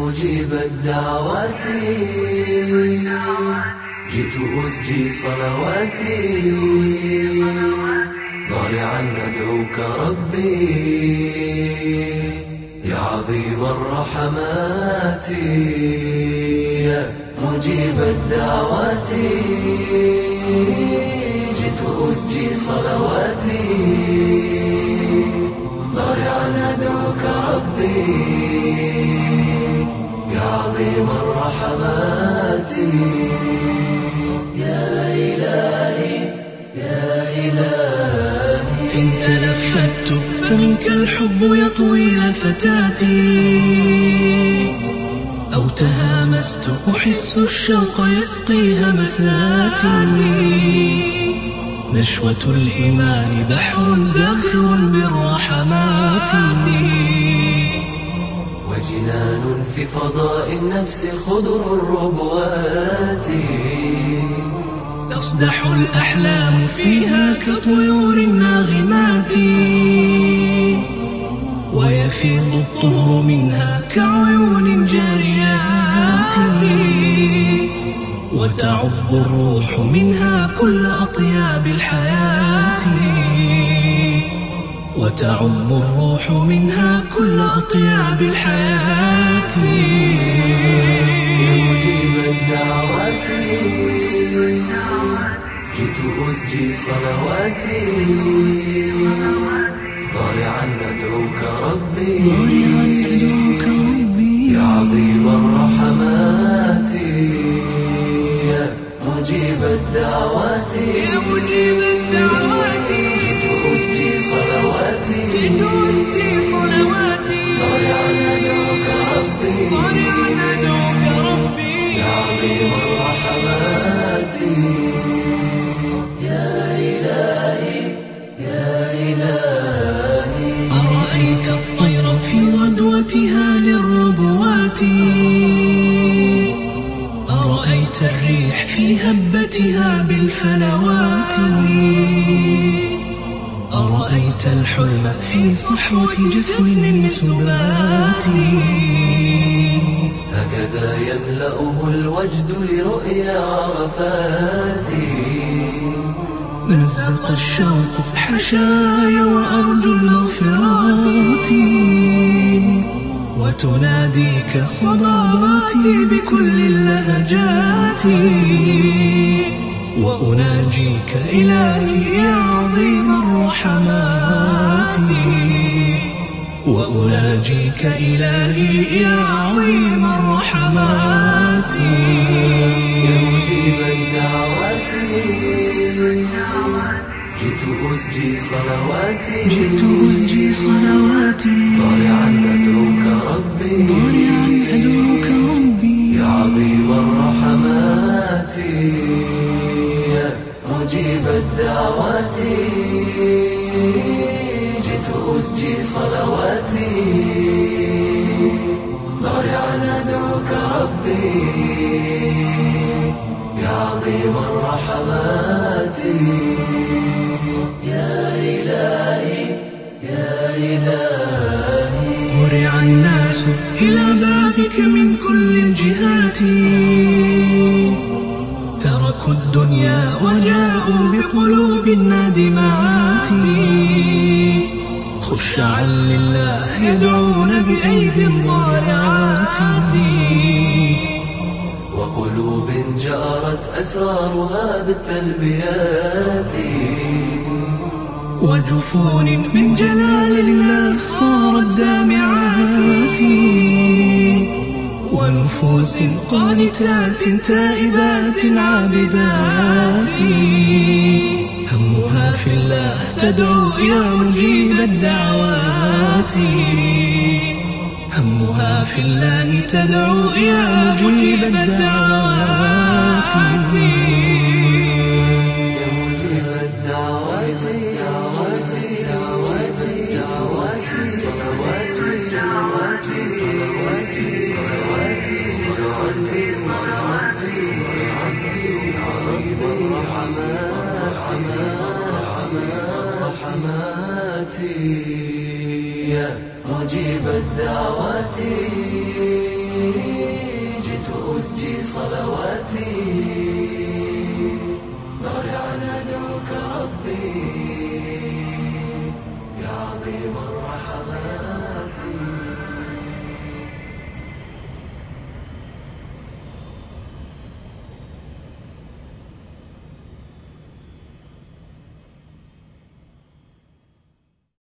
مجيب الدعوات جئت أسجي صلواتي ضارعا أدعوك ربي يا عظيم الرحمات يا مجيب الدعوات جئت أسجي صلواتي ضارعا أدعوك ربي يا عظيم الرحمات يا إلهي يا إلهي إن تلفت فمنك الحب يطوي فتاتي أو تهامست أحس الشوق يسقي همساتي نشوة الإيمان بحر زاخر بالرحمات وجنان في فضاء النفس خضر الربوات تصدح الأحلام فيها كطيور ناغمات ويفيض الطهر منها كعيون جاريات وتعب الروح منها كل أطياب الحياة وتعب الروح منها كل أطياب الحياة يا مجيب الدعوات جئت أسجي صلواتي ضارعا أدعوك ربي يا عظيم الرحمات يا مجيب الدعوات جئت أسجي صلواتي ضارعا أدعوك ربي يا عظيم الرحمات يا إلهي يا إلهي أرأيت الطير في غدوتها للربوات أرأيت الريح في هبتها بالفلوات أرأيت الحلم في صحوة جفن سبات هكذا يملأه الوجد لرؤيا عرفات مزق الشوق حشايا وأرجو المغفرات وتناديك صباباتي بكل اللهجات وأناجيك إلهي يا عظيم الرحمات وأناجيك إلهي يا عظيم الرحمات يا مجيب الدعوات جئت أسجي صلواتي ضارعا أدعوك ربي يا عظيم الرحمات يا مجيب الدعوات جئت أسجي صلواتي ضارعا أدعوك ربي يا عظيم الرحمات يا إلهي يا إلهي هرع الناس إلى بابك من كل الجهات تركوا الدنيا وجاءوا بقلوب نادمات خشعا لله يدعون بأيدي ضارعات وقلوب جارت أسرارها بالتلبيات وجفون من جلال الله صارت دامعات ونفوس قانتات تائبات عابدات همها في الله تدعو يا مجيب الدعوات همها في الله تدعو يا مجيب الدعوات يا مجيب الدعوات جئت أسجي صلواتي ضارعا أدعوك ربي يا عظيم الرحمة